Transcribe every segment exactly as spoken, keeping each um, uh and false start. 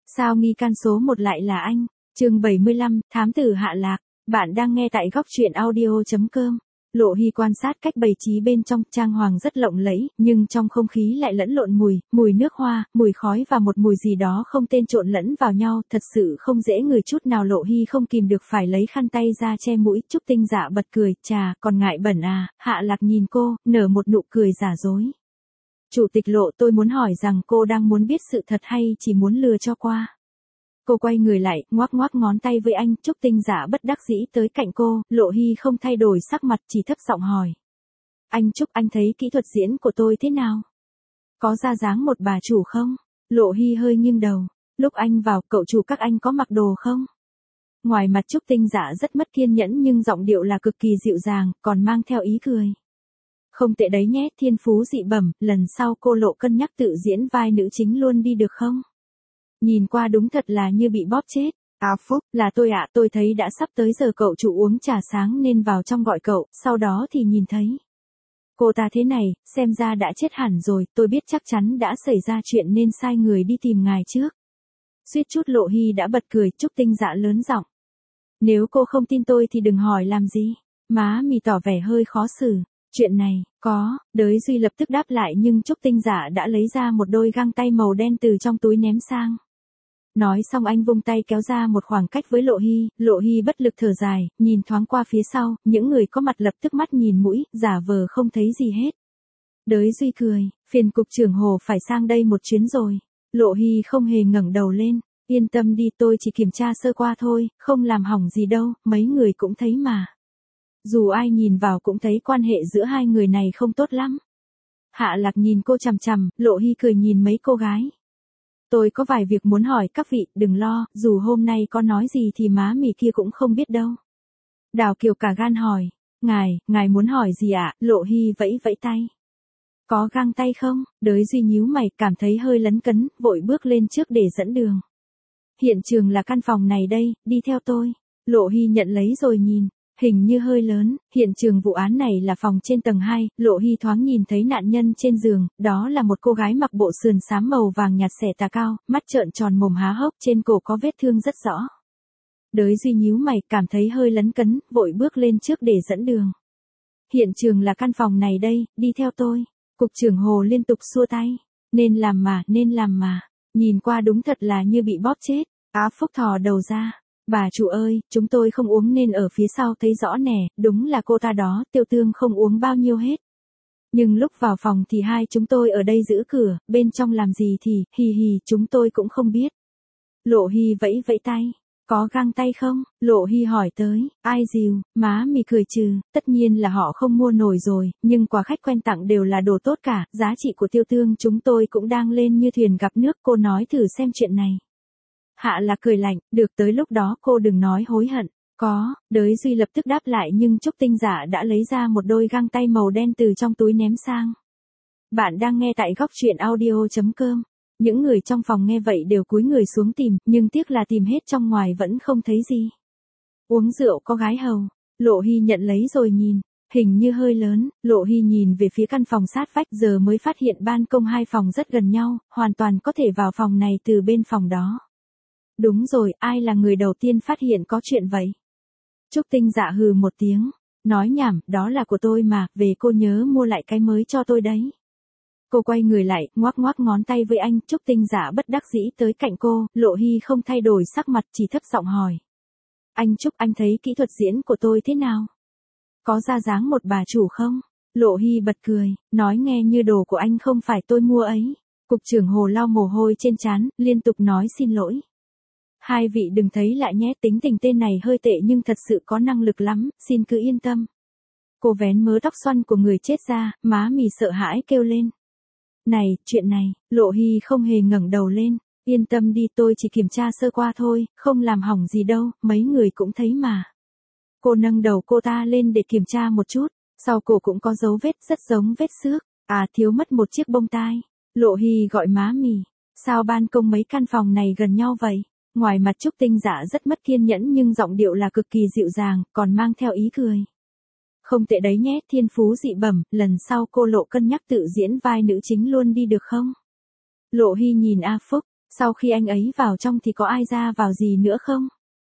Sao nghi can số một lại là anh? Chương bảy mươi lăm, Thám tử Hạ Lạc. Bạn đang nghe tại góc truyện audio chấm com. Lộ Hy quan sát cách bày trí bên trong, trang hoàng rất lộng lẫy, nhưng trong không khí lại lẫn lộn mùi, mùi nước hoa, mùi khói và một mùi gì đó không tên trộn lẫn vào nhau, thật sự không dễ ngửi chút nào. Lộ Hy không kìm được phải lấy khăn tay ra che mũi. Trúc Tinh Dạ bật cười, chà, còn ngại bẩn à? Hạ Lạc nhìn cô, nở một nụ cười giả dối. Chủ tịch Lộ, tôi muốn hỏi rằng cô đang muốn biết sự thật hay chỉ muốn lừa cho qua? Cô quay người lại, ngoắc ngoắc ngón tay với anh. Trúc Tinh Dạ bất đắc dĩ tới cạnh cô. Lộ Hy không thay đổi sắc mặt, chỉ thấp giọng hỏi. Anh Trúc, anh thấy kỹ thuật diễn của tôi thế nào? Có ra dáng một bà chủ không? Lộ Hy hơi nghiêng đầu. Lúc anh vào, cậu chủ các anh có mặc đồ không? Ngoài mặt Trúc Tinh Dạ rất mất kiên nhẫn nhưng giọng điệu là cực kỳ dịu dàng, còn mang theo ý cười. Không tệ đấy nhé, thiên phú dị bẩm, lần sau cô Lộ cân nhắc tự diễn vai nữ chính luôn đi được không? Nhìn qua đúng thật là như bị bóp chết. À Phúc, là tôi ạ, tôi thấy đã sắp tới giờ cậu chủ uống trà sáng nên vào trong gọi cậu, sau đó thì nhìn thấy. Cô ta thế này, xem ra đã chết hẳn rồi, tôi biết chắc chắn đã xảy ra chuyện nên sai người đi tìm ngài trước. Suýt chút Lộ Hy đã bật cười. Trúc Tinh Dạ lớn giọng. Nếu cô không tin tôi thì đừng hỏi làm gì. Má mì tỏ vẻ hơi khó xử. Chuyện này, có, Đới Duy lập tức đáp lại nhưng Trúc Tinh Dạ đã lấy ra một đôi găng tay màu đen từ trong túi ném sang. Nói xong anh vung tay kéo ra một khoảng cách với Lộ Hy. Lộ Hy bất lực thở dài, nhìn thoáng qua phía sau, những người có mặt lập tức mắt nhìn mũi, giả vờ không thấy gì hết. Đới Duy cười, phiền cục trưởng Hồ phải sang đây một chuyến rồi. Lộ Hy không hề ngẩng đầu lên, yên tâm đi, tôi chỉ kiểm tra sơ qua thôi, không làm hỏng gì đâu, mấy người cũng thấy mà. Dù ai nhìn vào cũng thấy quan hệ giữa hai người này không tốt lắm. Hạ Lạc nhìn cô chằm chằm, Lộ Hy cười nhìn mấy cô gái. Tôi có vài việc muốn hỏi các vị, đừng lo, dù hôm nay có nói gì thì má mì kia cũng không biết đâu. Đào Kiều cả gan hỏi, ngài, ngài muốn hỏi gì ạ? Lộ Hy vẫy vẫy tay. Có găng tay không? Đới Duy nhíu mày, cảm thấy hơi lấn cấn, vội bước lên trước để dẫn đường. Hiện trường là căn phòng này đây, đi theo tôi. Lộ Hy nhận lấy rồi nhìn. Hình như hơi lớn, hiện trường vụ án này là phòng trên tầng hai, Lộ Hy thoáng nhìn thấy nạn nhân trên giường, đó là một cô gái mặc bộ sườn xám màu vàng nhạt xẻ tà cao, mắt trợn tròn mồm há hốc, trên cổ có vết thương rất rõ. Đới Duy nhíu mày, cảm thấy hơi lấn cấn, vội bước lên trước để dẫn đường. Hiện trường là căn phòng này đây, đi theo tôi. Cục trưởng Hồ liên tục xua tay. Nên làm mà, nên làm mà. Nhìn qua đúng thật là như bị bóp chết. Á Phúc thò đầu ra. Bà chủ ơi, chúng tôi không uống nên ở phía sau thấy rõ nè, đúng là cô ta đó, Tiêu Tương không uống bao nhiêu hết. Nhưng lúc vào phòng thì hai chúng tôi ở đây giữ cửa, bên trong làm gì thì, hì hì, chúng tôi cũng không biết. Lộ Hy vẫy vẫy tay. Có găng tay không? Lộ Hy hỏi tới. Ai dìu? Má mì cười trừ, tất nhiên là họ không mua nổi rồi, nhưng quà khách quen tặng đều là đồ tốt cả, giá trị của Tiêu Tương chúng tôi cũng đang lên như thuyền gặp nước, cô nói thử xem chuyện này. Hạ Lạc cười lạnh, được, tới lúc đó cô đừng nói hối hận. Có, Đới Duy lập tức đáp lại nhưng Trúc Tinh Dạ đã lấy ra một đôi găng tay màu đen từ trong túi ném sang. Bạn đang nghe tại góc truyện audio chấm com. Những người trong phòng nghe vậy đều cúi người xuống tìm, nhưng tiếc là tìm hết trong ngoài vẫn không thấy gì. Uống rượu có gái hầu. Lộ Hy nhận lấy rồi nhìn. Hình như hơi lớn, Lộ Hy nhìn về phía căn phòng sát vách giờ mới phát hiện ban công hai phòng rất gần nhau, hoàn toàn có thể vào phòng này từ bên phòng đó. Đúng rồi, ai là người đầu tiên phát hiện có chuyện vậy? Trúc Tinh Dạ hừ một tiếng. Nói nhảm, đó là của tôi mà, về cô nhớ mua lại cái mới cho tôi đấy. Cô quay người lại, ngoắc ngoắc ngón tay với anh. Trúc Tinh Dạ bất đắc dĩ tới cạnh cô. Lộ Hy không thay đổi sắc mặt, chỉ thấp giọng hỏi. Anh Trúc, anh thấy kỹ thuật diễn của tôi thế nào? Có ra dáng một bà chủ không? Lộ Hy bật cười, nói nghe như đồ của anh không phải tôi mua ấy. Cục trưởng Hồ lau mồ hôi trên trán, liên tục nói xin lỗi. Hai vị đừng thấy lạ nhé, tính tình tên này hơi tệ nhưng thật sự có năng lực lắm, xin cứ yên tâm. Cô vén mớ tóc xoăn của người chết ra, má mì sợ hãi kêu lên. Này, chuyện này, Lộ Hy không hề ngẩng đầu lên, yên tâm đi, tôi chỉ kiểm tra sơ qua thôi, không làm hỏng gì đâu, mấy người cũng thấy mà. Cô nâng đầu cô ta lên để kiểm tra một chút, sau cổ cũng có dấu vết rất giống vết xước, à thiếu mất một chiếc bông tai. Lộ Hy gọi má mì, sao ban công mấy căn phòng này gần nhau vậy? Ngoài mặt Trúc Tinh Dạ rất mất kiên nhẫn nhưng giọng điệu là cực kỳ dịu dàng, còn mang theo ý cười. Không tệ đấy nhé, thiên phú dị bẩm, lần sau cô Lộ cân nhắc tự diễn vai nữ chính luôn đi được không? Lộ Hy nhìn A Phúc, Sau khi anh ấy vào trong thì có ai ra vào gì nữa không?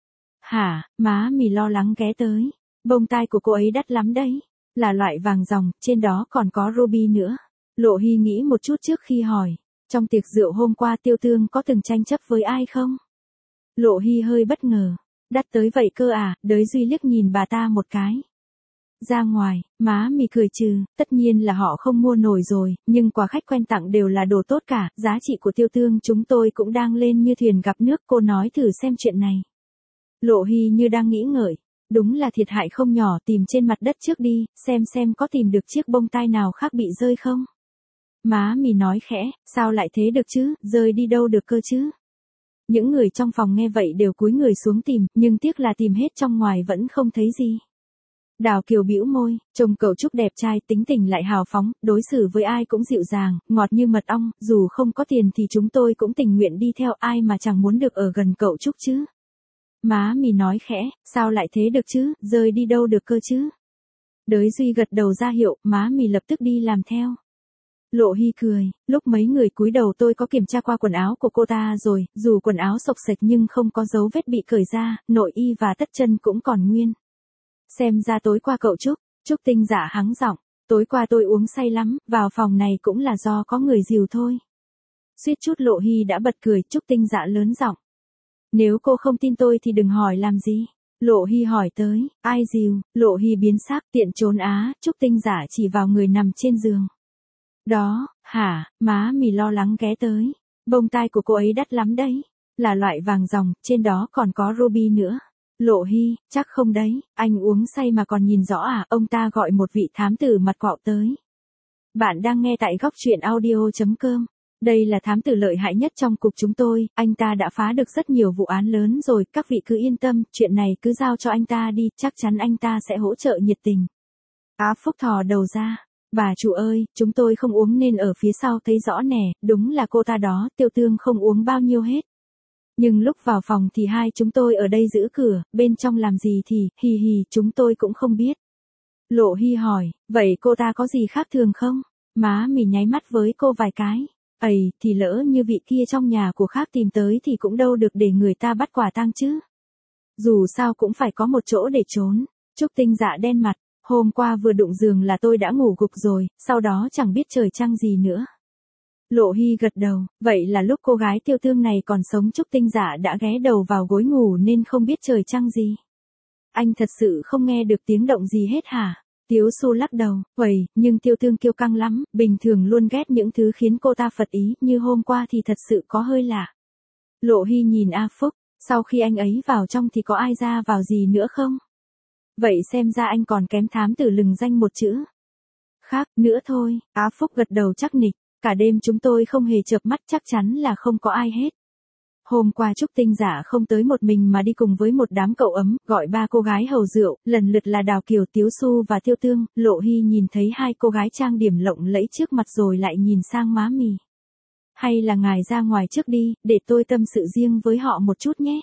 Hả, má mì lo lắng ghé tới. Bông tai của cô ấy đắt lắm đấy. Là loại vàng ròng, trên đó còn có ruby nữa. Lộ Hy nghĩ một chút trước khi hỏi. Trong tiệc rượu hôm qua Tiêu Tương có từng tranh chấp với ai không? Lộ Hy hơi bất ngờ. Đắt tới vậy cơ à, Đới Duy liếc nhìn bà ta một cái. Ra ngoài, má mì cười trừ, tất nhiên là họ không mua nổi rồi, nhưng quà khách quen tặng đều là đồ tốt cả, giá trị của Tiêu Tương chúng tôi cũng đang lên như thuyền gặp nước, cô nói thử xem chuyện này. Lộ Hy như đang nghĩ ngợi, đúng là thiệt hại không nhỏ, tìm trên mặt đất trước đi, xem xem có tìm được chiếc bông tai nào khác bị rơi không. Má mì nói khẽ, sao lại thế được chứ, rơi đi đâu được cơ chứ. Những người trong phòng nghe vậy đều cúi người xuống tìm, nhưng tiếc là tìm hết trong ngoài vẫn không thấy gì. Đào Kiều bĩu môi, trông cậu Trúc đẹp trai, tính tình lại hào phóng, đối xử với ai cũng dịu dàng, ngọt như mật ong, dù không có tiền thì chúng tôi cũng tình nguyện đi theo, ai mà chẳng muốn được ở gần cậu Trúc chứ. Má mì nói khẽ, sao lại thế được chứ, rơi đi đâu được cơ chứ. Đới Duy gật đầu ra hiệu, má mì lập tức đi làm theo. Lộ Hy cười, lúc mấy người cúi đầu tôi có kiểm tra qua quần áo của cô ta rồi, dù quần áo xộc xệch nhưng không có dấu vết bị cởi ra, nội y và tất chân cũng còn nguyên. Xem ra tối qua cậu Trúc, Trúc Tinh Dạ hắng giọng, tối qua tôi uống say lắm, vào phòng này cũng là do có người dìu thôi. Suýt chút Lộ Hy đã bật cười, Trúc Tinh Dạ lớn giọng. Nếu cô không tin tôi thì đừng hỏi làm gì. Lộ Hy hỏi tới, ai dìu, Lộ Hy biến sắc, tiện trốn á, Trúc Tinh Dạ chỉ vào người nằm trên giường. Đó, hả, má mì lo lắng ghé tới. Bông tai của cô ấy đắt lắm đấy. Là loại vàng ròng, trên đó còn có ruby nữa. Lộ Hy, chắc không đấy, anh uống say mà còn nhìn rõ à, ông ta gọi một vị thám tử mặt quạo tới. Bạn đang nghe tại góc truyện audio.com. Đây là thám tử lợi hại nhất trong cục chúng tôi, anh ta đã phá được rất nhiều vụ án lớn rồi, các vị cứ yên tâm, chuyện này cứ giao cho anh ta đi, chắc chắn anh ta sẽ hỗ trợ nhiệt tình. Á Phúc thò đầu ra. Bà chủ ơi, chúng tôi không uống nên ở phía sau thấy rõ nè, đúng là cô ta đó, Tiêu Tương không uống bao nhiêu hết. Nhưng lúc vào phòng thì hai chúng tôi ở đây giữ cửa, bên trong làm gì thì, hì hì, chúng tôi cũng không biết. Lộ Hy hỏi, vậy cô ta có gì khác thường không? Má mì nháy mắt với cô vài cái. Ây, thì lỡ như vị kia trong nhà của khác tìm tới thì cũng đâu được để người ta bắt quả tang chứ. Dù sao cũng phải có một chỗ để trốn. Trúc Tinh Dạ đen mặt. Hôm qua vừa đụng giường là tôi đã ngủ gục rồi, sau đó chẳng biết trời trăng gì nữa. Lộ Hy gật đầu, vậy là lúc cô gái Tiêu Tương này còn sống Trúc Tinh Dạ đã ghé đầu vào gối ngủ nên không biết trời trăng gì. Anh thật sự không nghe được tiếng động gì hết hả? Tiếu Xu lắc đầu, vậy, nhưng Tiêu Tương kiêu căng lắm, bình thường luôn ghét những thứ khiến cô ta phật ý, như hôm qua thì thật sự có hơi lạ. Lộ Hy nhìn A Phúc, sau khi anh ấy vào trong thì có ai ra vào gì nữa không? Vậy xem ra anh còn kém thám tử lừng danh một chữ. Khác, nữa thôi, Á Phúc gật đầu chắc nịch, cả đêm chúng tôi không hề chợp mắt, chắc chắn là không có ai hết. Hôm qua Trúc Tinh Dạ không tới một mình mà đi cùng với một đám cậu ấm, gọi ba cô gái hầu rượu, lần lượt là Đào Kiều, Tiếu Xu và Tiêu Tương. Lộ Hy nhìn thấy hai cô gái trang điểm lộng lẫy trước mặt rồi lại nhìn sang má mì. Hay là ngài ra ngoài trước đi, để tôi tâm sự riêng với họ một chút nhé.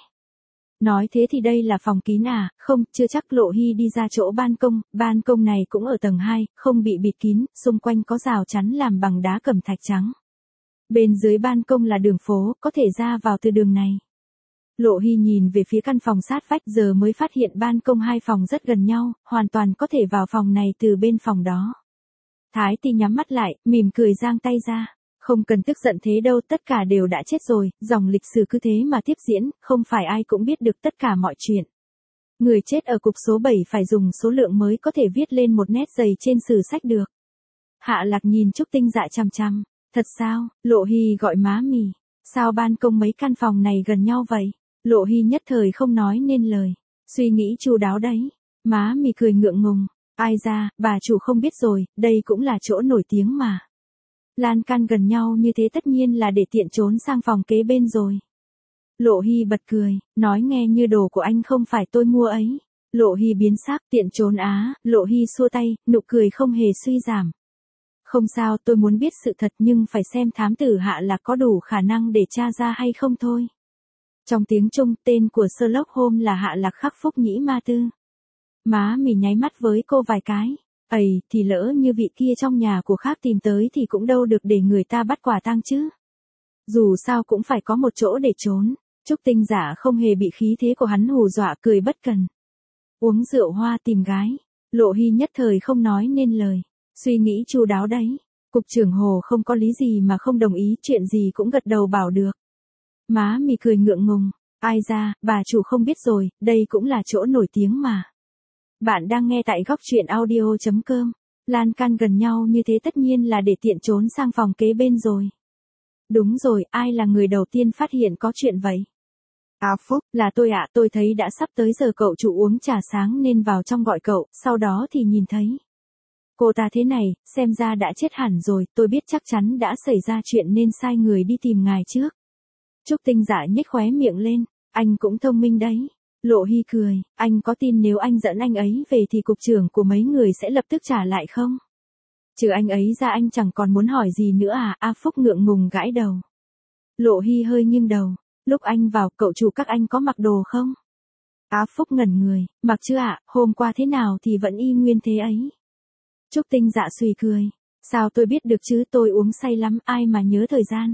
Nói thế thì đây là phòng kín à, không, chưa chắc. Lộ Hy đi ra chỗ ban công, ban công này cũng ở tầng hai, không bị bịt kín, xung quanh có rào chắn làm bằng đá cẩm thạch trắng. Bên dưới ban công là đường phố, có thể ra vào từ đường này. Lộ Hy nhìn về phía căn phòng sát vách giờ mới phát hiện ban công hai phòng rất gần nhau, hoàn toàn có thể vào phòng này từ bên phòng đó. Thái Ti nhắm mắt lại, mỉm cười giang tay ra. Không cần tức giận thế đâu, tất cả đều đã chết rồi, dòng lịch sử cứ thế mà tiếp diễn, không phải ai cũng biết được tất cả mọi chuyện. Người chết ở cục số bảy phải dùng số lượng mới có thể viết lên một nét dày trên sử sách được. Hạ Lạc nhìn Trúc Tinh Dạ chằm chằm. Thật sao? Lộ Hy gọi má mì. Sao ban công mấy căn phòng này gần nhau vậy? Lộ Hy nhất thời không nói nên lời. Suy nghĩ chu đáo đấy. Má mì cười ngượng ngùng. Ai ra, bà chủ không biết rồi, đây cũng là chỗ nổi tiếng mà. Lan can gần nhau như thế tất nhiên là để tiện trốn sang phòng kế bên rồi. Lộ Hy bật cười, nói nghe như đồ của anh không phải tôi mua ấy. Lộ Hy biến sắc, tiện trốn á, Lộ Hy xua tay, nụ cười không hề suy giảm. Không sao, tôi muốn biết sự thật nhưng phải xem thám tử Hạ Lạc có đủ khả năng để tra ra hay không thôi. Trong tiếng Trung, tên của Sherlock Holmes là Hạ Lạc Khắc Phúc Nhĩ Ma Tư. Má mì nháy mắt với cô vài cái. Ây, thì lỡ như vị kia trong nhà của khác tìm tới thì cũng đâu được để người ta bắt quả tang chứ. Dù sao cũng phải có một chỗ để trốn. Trúc Tinh Giả không hề bị khí thế của hắn hù dọa, cười bất cần. Uống rượu hoa tìm gái. Lộ Hy nhất thời không nói nên lời. Suy nghĩ chu đáo đấy. Cục trưởng Hồ không có lý gì mà không đồng ý, chuyện gì cũng gật đầu bảo được. Má mì cười ngượng ngùng. Ai ra, bà chủ không biết rồi, đây cũng là chỗ nổi tiếng mà. Bạn đang nghe tại góc truyện audio.com. Lan can gần nhau như thế tất nhiên là để tiện trốn sang phòng kế bên rồi. Đúng rồi, ai là người đầu tiên phát hiện có chuyện vậy? À Phúc, là tôi ạ, tôi thấy đã sắp tới giờ cậu chủ uống trà sáng nên vào trong gọi cậu, sau đó thì nhìn thấy. Cô ta thế này, xem ra đã chết hẳn rồi, tôi biết chắc chắn đã xảy ra chuyện nên sai người đi tìm ngài trước. Trúc Tinh Giả nhếch khóe miệng lên, anh cũng thông minh đấy. Lộ Hy cười, anh có tin nếu anh dẫn anh ấy về thì cục trưởng của mấy người sẽ lập tức trả lại không? Trừ anh ấy ra anh chẳng còn muốn hỏi gì nữa à? A Phúc ngượng ngùng gãi đầu. Lộ Hy hơi nghiêng đầu, lúc anh vào cậu chủ các anh có mặc đồ không? Á Phúc ngẩn người, mặc chứ ạ, hôm qua thế nào thì vẫn y nguyên thế ấy. Trúc Tinh Dạ xùy cười, sao tôi biết được chứ, tôi uống say lắm, ai mà nhớ thời gian.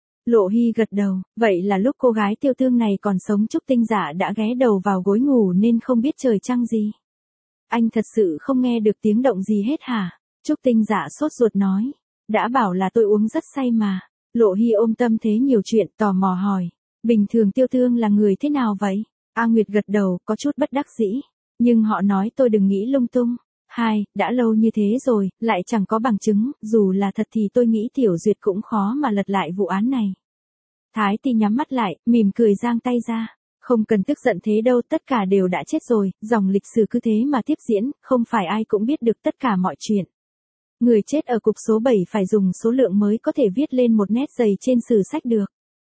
Lộ Hy gật đầu, vậy là lúc cô gái tiêu tương này còn sống Trúc Tinh Dạ đã ghé đầu vào gối ngủ nên không biết trời trăng gì. Anh thật sự không nghe được tiếng động gì hết hả? Trúc Tinh Dạ sốt ruột nói, đã bảo là tôi uống rất say mà. Lộ Hy ôm tâm thế nhiều chuyện, tò mò hỏi, bình thường tiêu tương là người thế nào vậy? A Nguyệt gật đầu, có chút bất đắc dĩ, nhưng họ nói tôi đừng nghĩ lung tung. Hai, đã lâu như thế rồi, lại chẳng có bằng chứng, dù là thật thì tôi nghĩ Tiểu Duyệt cũng khó mà lật lại vụ án này. Thái Ti nhắm mắt lại, mỉm cười giang tay ra. Không cần tức giận thế đâu, tất cả đều đã chết rồi, dòng lịch sử cứ thế mà tiếp diễn, không phải ai cũng biết được tất cả mọi chuyện. Người chết ở cục số bảy phải dùng số lượng mới có thể viết lên một nét dày trên sử sách được.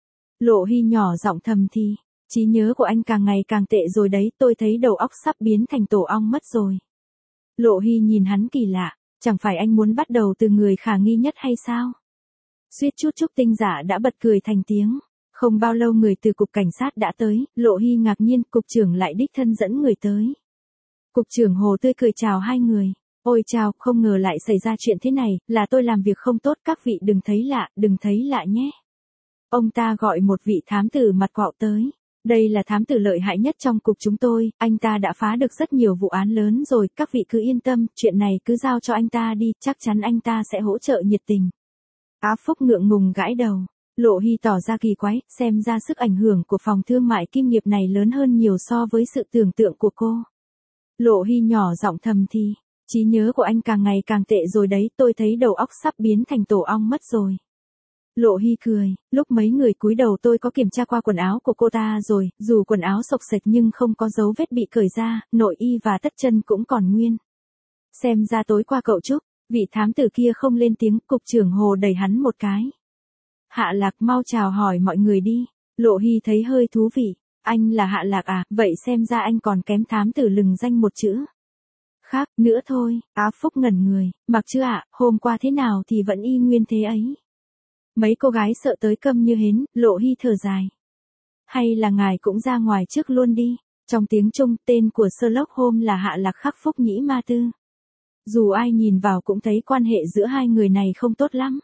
Lộ Hy nhỏ giọng thầm thì, trí nhớ của anh càng ngày càng tệ rồi đấy, tôi thấy đầu óc sắp biến thành tổ ong mất rồi. Lộ Hy nhìn hắn kỳ lạ, chẳng phải anh muốn bắt đầu từ người khả nghi nhất hay sao? Suýt chút Trúc Tinh Giả đã bật cười thành tiếng. Không bao lâu người từ cục cảnh sát đã tới, Lộ Hy ngạc nhiên, cục trưởng lại đích thân dẫn người tới. Cục trưởng Hồ tươi cười chào hai người. Ôi chào, không ngờ lại xảy ra chuyện thế này, là tôi làm việc không tốt, các vị đừng thấy lạ, đừng thấy lạ nhé. Ông ta gọi một vị thám tử mặt quạo tới. Đây là thám tử lợi hại nhất trong cục chúng tôi, anh ta đã phá được rất nhiều vụ án lớn rồi, các vị cứ yên tâm, chuyện này cứ giao cho anh ta đi, chắc chắn anh ta sẽ hỗ trợ nhiệt tình. Á Phúc ngượng ngùng gãi đầu. Lộ Hy tỏ ra kỳ quái, xem ra sức ảnh hưởng của phòng thương mại kim nghiệp này lớn hơn nhiều so với sự tưởng tượng của cô. Lộ Hy nhỏ giọng thầm thì, trí nhớ của anh càng ngày càng tệ rồi đấy, tôi thấy đầu óc sắp biến thành tổ ong mất rồi. Lộ Hy cười, lúc mấy người cúi đầu tôi có kiểm tra qua quần áo của cô ta rồi, dù quần áo xộc xệch nhưng không có dấu vết bị cởi ra, nội y và tất chân cũng còn nguyên. Xem ra tối qua cậu Trúc, vị thám tử kia không lên tiếng, cục trưởng Hồ đẩy hắn một cái. Hạ Lạc mau chào hỏi mọi người đi. Lộ Hy thấy hơi thú vị, anh là Hạ Lạc à, vậy xem ra anh còn kém thám tử lừng danh một chữ. Khác, nữa thôi, Á Phúc ngẩn người, mặc chứ ạ, hôm qua thế nào thì vẫn y nguyên thế ấy. Mấy cô gái sợ tới câm như hến, Lộ Hy thở dài. Hay là ngài cũng ra ngoài trước luôn đi. Trong tiếng Trung, tên của Sherlock Holmes là Hạ Lạc Khắc Phúc Nhĩ Ma Tư. Dù ai nhìn vào cũng thấy quan hệ giữa hai người này không tốt lắm.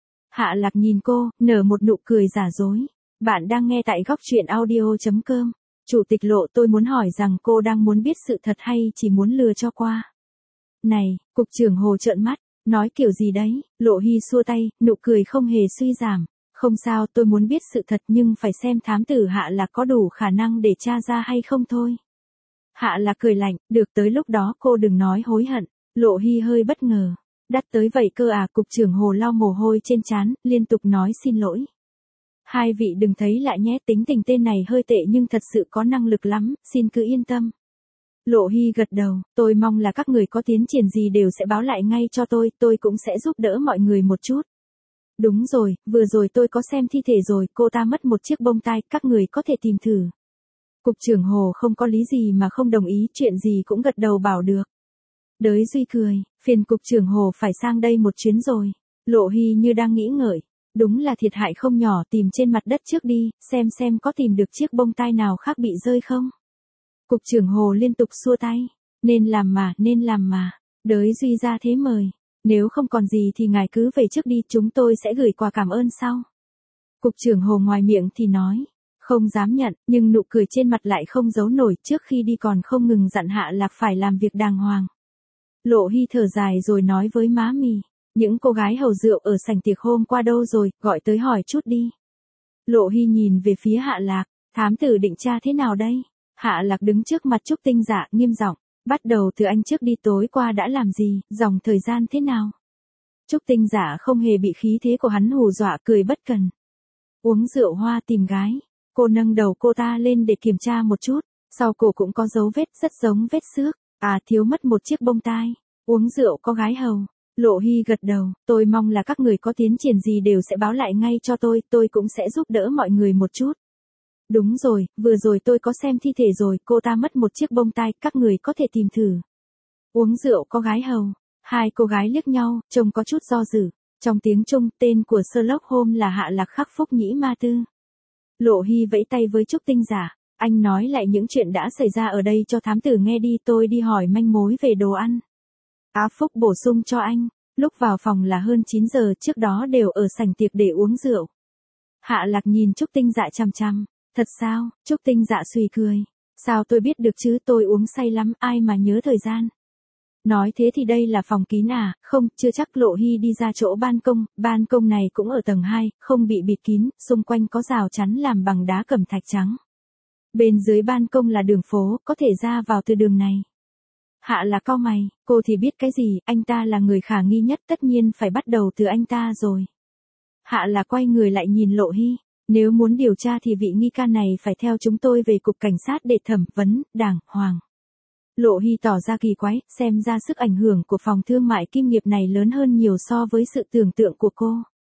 Hạ Lạc nhìn cô, nở một nụ cười giả dối. Bạn đang nghe tại góc truyện audio.com. Chủ tịch Lộ, tôi muốn hỏi rằng cô đang muốn biết sự thật hay chỉ muốn lừa cho qua. Này, cục trưởng Hồ trợn mắt, nói kiểu gì đấy? Lộ Hy xua tay, nụ cười không hề suy giảm. Không sao, tôi muốn biết sự thật nhưng phải xem thám tử Hạ Lạc có đủ khả năng để tra ra hay không thôi. Hạ Lạc cười lạnh, được, tới lúc đó cô đừng nói hối hận. Lộ Hy hơi bất ngờ. Đắt tới vậy cơ à? Cục trưởng Hồ lau mồ hôi trên trán, liên tục nói xin lỗi. Hai vị đừng thấy lạ nhé, tính tình tên này hơi tệ nhưng thật sự có năng lực lắm, xin cứ yên tâm. Lộ Hy gật đầu, tôi mong là các người có tiến triển gì đều sẽ báo lại ngay cho tôi, tôi cũng sẽ giúp đỡ mọi người một chút. Đúng rồi, vừa rồi tôi có xem thi thể rồi, cô ta mất một chiếc bông tai, các người có thể tìm thử. Cục trưởng Hồ không có lý gì mà không đồng ý, chuyện gì cũng gật đầu bảo được. Đới Duy cười, phiền cục trưởng Hồ phải sang đây một chuyến rồi. Lộ Hy như đang nghĩ ngợi, đúng là thiệt hại không nhỏ, tìm trên mặt đất trước đi, xem xem có tìm được chiếc bông tai nào khác bị rơi không. Cục trưởng Hồ liên tục xua tay, nên làm mà, nên làm mà. Đới Duy ra thế mời, nếu không còn gì thì ngài cứ về trước đi, chúng tôi sẽ gửi quà cảm ơn sau. Cục trưởng Hồ ngoài miệng thì nói, không dám nhận, nhưng nụ cười trên mặt lại không giấu nổi, trước khi đi còn không ngừng dặn Hạ Lạc phải làm việc đàng hoàng. Lộ Hy thở dài rồi nói với má mì, những cô gái hầu rượu ở sảnh tiệc hôm qua đâu rồi, gọi tới hỏi chút đi. Lộ Hy nhìn về phía Hạ Lạc, thám tử định tra thế nào đây? Hạ Lạc đứng trước mặt Trúc Tinh Dạ nghiêm giọng, bắt đầu từ anh trước đi, tối qua đã làm gì, dòng thời gian thế nào? Trúc Tinh Dạ không hề bị khí thế của hắn hù dọa, cười bất cần. Uống rượu hoa tìm gái. Cô nâng đầu cô ta lên để kiểm tra một chút, sau cổ cũng có dấu vết rất giống vết xước, à thiếu mất một chiếc bông tai. Uống rượu có gái hầu. Lộ Hy gật đầu, tôi mong là các người có tiến triển gì đều sẽ báo lại ngay cho tôi, tôi cũng sẽ giúp đỡ mọi người một chút. Đúng rồi, vừa rồi tôi có xem thi thể rồi, cô ta mất một chiếc bông tai, các người có thể tìm thử. Uống rượu có gái hầu. Hai cô gái liếc nhau, trông có chút do dự. Trong tiếng Trung, tên của Sherlock Holmes là Hạ Lạc Khắc Phúc Nhĩ Ma Tư. Lộ Hy vẫy tay với Trúc Tinh Giả, anh nói lại những chuyện đã xảy ra ở đây cho thám tử nghe đi, tôi đi hỏi manh mối về đồ ăn. Á Phúc bổ sung cho anh, lúc vào phòng là hơn chín giờ, trước đó đều ở sảnh tiệc để uống rượu. Hạ Lạc nhìn Trúc Tinh Dạ chằm chằm, thật sao? Trúc Tinh Dạ xùy cười, sao tôi biết được chứ, tôi uống say lắm, ai mà nhớ thời gian. Nói thế thì đây là phòng kín à? Không, chưa chắc. Lộ Hy đi ra chỗ ban công, ban công này cũng ở tầng hai, không bị bịt kín, xung quanh có rào chắn làm bằng đá cẩm thạch trắng. Bên dưới ban công là đường phố, có thể ra vào từ đường này. Hạ Lạc cau mày, cô thì biết cái gì, anh ta là người khả nghi nhất, tất nhiên phải bắt đầu từ anh ta rồi. Hạ Lạc quay người lại nhìn Lộ Hy, nếu muốn điều tra thì vị nghi can này phải theo chúng tôi về cục cảnh sát để thẩm vấn, đàng hoàng. Lộ Hy tỏ ra kỳ quái, xem ra sức ảnh hưởng của phòng thương mại kim nghiệp này lớn hơn nhiều so với sự tưởng tượng của cô.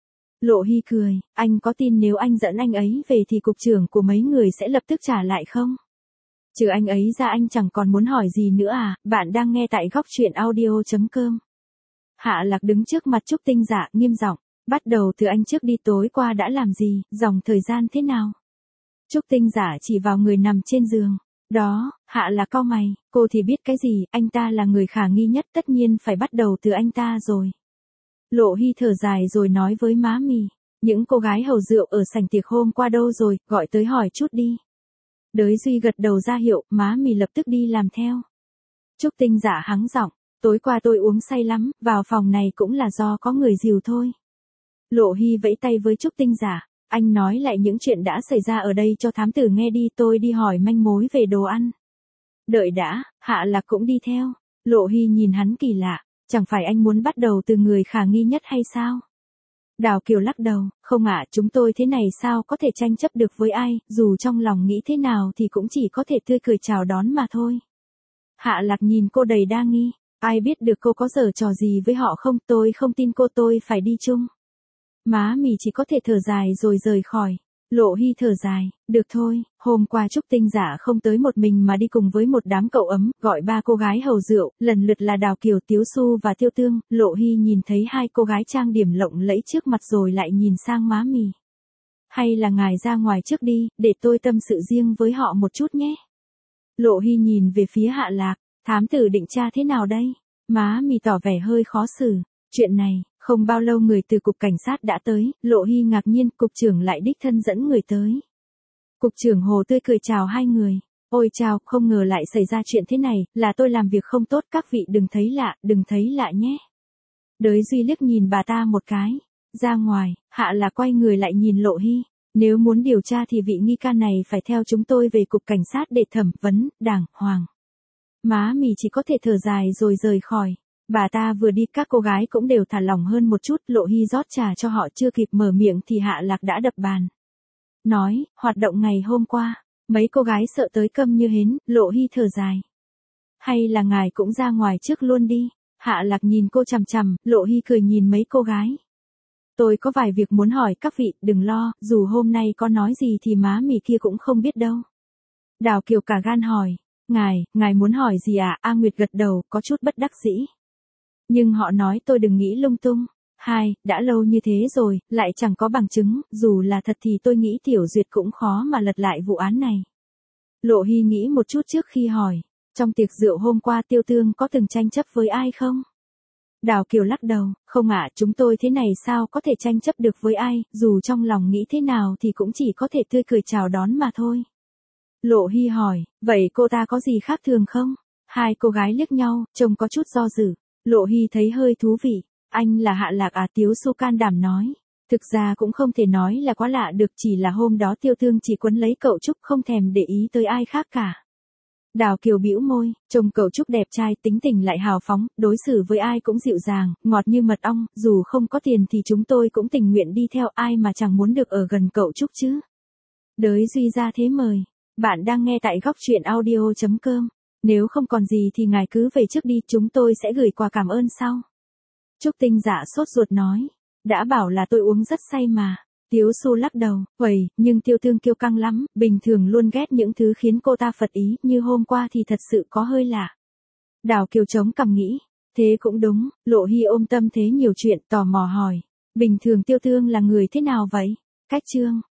Lộ Hy cười, anh có tin nếu anh dẫn anh ấy về thì cục trưởng của mấy người sẽ lập tức trả lại không? Trừ anh ấy ra anh chẳng còn muốn hỏi gì nữa à? Bạn đang nghe tại góc truyện audio chấm com. Hạ Lạc đứng trước mặt Trúc Tinh Dạ nghiêm giọng, bắt đầu từ anh trước đi, tối qua đã làm gì, dòng thời gian thế nào? Trúc Tinh Dạ chỉ vào người nằm trên giường. Đó, Hạ Lạc cau mày, cô thì biết cái gì, anh ta là người khả nghi nhất, tất nhiên phải bắt đầu từ anh ta rồi. Lộ Hy thở dài rồi nói với má mì, những cô gái hầu rượu ở sảnh tiệc hôm qua đâu rồi, gọi tới hỏi chút đi. Đới Duy gật đầu ra hiệu, má mì lập tức đi làm theo. Trúc Tinh Dạ hắng giọng, tối qua tôi uống say lắm, vào phòng này cũng là do có người dìu thôi. Lộ Hy vẫy tay với Trúc Tinh Dạ, anh nói lại những chuyện đã xảy ra ở đây cho thám tử nghe đi, tôi đi hỏi manh mối về đồ ăn. Đợi đã, Hạ Lạc cũng đi theo. Lộ Hy nhìn hắn kỳ lạ, chẳng phải anh muốn bắt đầu từ người khả nghi nhất hay sao? Đào Kiều lắc đầu, không ạ, chúng tôi thế này sao có thể tranh chấp được với ai, dù trong lòng nghĩ thế nào thì cũng chỉ có thể tươi cười chào đón mà thôi. Hạ Lạc nhìn cô đầy đa nghi, ai biết được cô có giở trò gì với họ không, tôi không tin cô, tôi phải đi chung. Má mì chỉ có thể thở dài rồi rời khỏi. Lộ Hy thở dài, được thôi, hôm qua Trúc Tinh Giả không tới một mình mà đi cùng với một đám cậu ấm, gọi ba cô gái hầu rượu, lần lượt là Đào Kiều, Tiếu Xu và Tiêu Tương. Lộ Hy nhìn thấy hai cô gái trang điểm lộng lẫy trước mặt rồi lại nhìn sang má mì. Hay là ngài ra ngoài trước đi, để tôi tâm sự riêng với họ một chút nhé. Lộ Hy nhìn về phía Hạ Lạc, thám tử định tra thế nào đây? Má mì tỏ vẻ hơi khó xử. Chuyện này, không bao lâu người từ cục cảnh sát đã tới, Lộ Hy ngạc nhiên, cục trưởng lại đích thân dẫn người tới. Cục trưởng Hồ tươi cười chào hai người. Ôi chào, không ngờ lại xảy ra chuyện thế này, là tôi làm việc không tốt, các vị đừng thấy lạ, đừng thấy lạ nhé. Đới Duy liếc nhìn bà ta một cái. Ra ngoài, Hạ là quay người lại nhìn Lộ Hy. Nếu muốn điều tra thì vị nghi can này phải theo chúng tôi về cục cảnh sát để thẩm vấn, đàng hoàng. Má mì chỉ có thể thở dài rồi rời khỏi. Bà ta vừa đi các cô gái cũng đều thả lỏng hơn một chút, Lộ Hy rót trà cho họ chưa kịp mở miệng thì Hạ Lạc đã đập bàn. Nói, hoạt động ngày hôm qua, mấy cô gái sợ tới câm như hến, Lộ Hy thở dài. Hay là ngài cũng ra ngoài trước luôn đi, Hạ Lạc nhìn cô chằm chằm, Lộ Hy cười nhìn mấy cô gái. Tôi có vài việc muốn hỏi các vị, đừng lo, dù hôm nay có nói gì thì má mì kia cũng không biết đâu. Đào Kiều cả gan hỏi, ngài, ngài muốn hỏi gì à? A Nguyệt gật đầu, có chút bất đắc dĩ. Nhưng họ nói tôi đừng nghĩ lung tung. Hai, đã lâu như thế rồi, lại chẳng có bằng chứng, dù là thật thì tôi nghĩ Tiểu Duyệt cũng khó mà lật lại vụ án này. Lộ Hy nghĩ một chút trước khi hỏi, trong tiệc rượu hôm qua Tiêu Tương có từng tranh chấp với ai không? Đào Kiều lắc đầu, không ạ, chúng tôi thế này sao có thể tranh chấp được với ai, dù trong lòng nghĩ thế nào thì cũng chỉ có thể tươi cười chào đón mà thôi. Lộ Hy hỏi, vậy cô ta có gì khác thường không? Hai cô gái liếc nhau, trông có chút do dự. Lộ Hy thấy hơi thú vị. Anh là Hạ Lạc à? Tiếu Xu can đảm nói. Thực ra cũng không thể nói là quá lạ được, chỉ là hôm đó Tiêu Thương chỉ quấn lấy cậu Trúc, không thèm để ý tới ai khác cả. Đào Kiều bĩu môi, trông cậu Trúc đẹp trai, tính tình lại hào phóng, đối xử với ai cũng dịu dàng, ngọt như mật ong, dù không có tiền thì chúng tôi cũng tình nguyện đi theo, ai mà chẳng muốn được ở gần cậu Trúc chứ. Đới Duy ra thế mời. Bạn đang nghe tại góc truyện audio chấm com. Nếu không còn gì thì ngài cứ về trước đi, chúng tôi sẽ gửi quà cảm ơn sau. Trúc Tinh Dạ sốt ruột nói. Đã bảo là tôi uống rất say mà. Tiếu Xu lắc đầu, uầy, nhưng Tiêu Thương kiêu căng lắm, bình thường luôn ghét những thứ khiến cô ta phật ý, như hôm qua thì thật sự có hơi lạ. Đào Kiều chống cằm nghĩ, thế cũng đúng. Lộ Hy ôm tâm thế nhiều chuyện, tò mò hỏi. Bình thường Tiêu Thương là người thế nào vậy? Cách chương.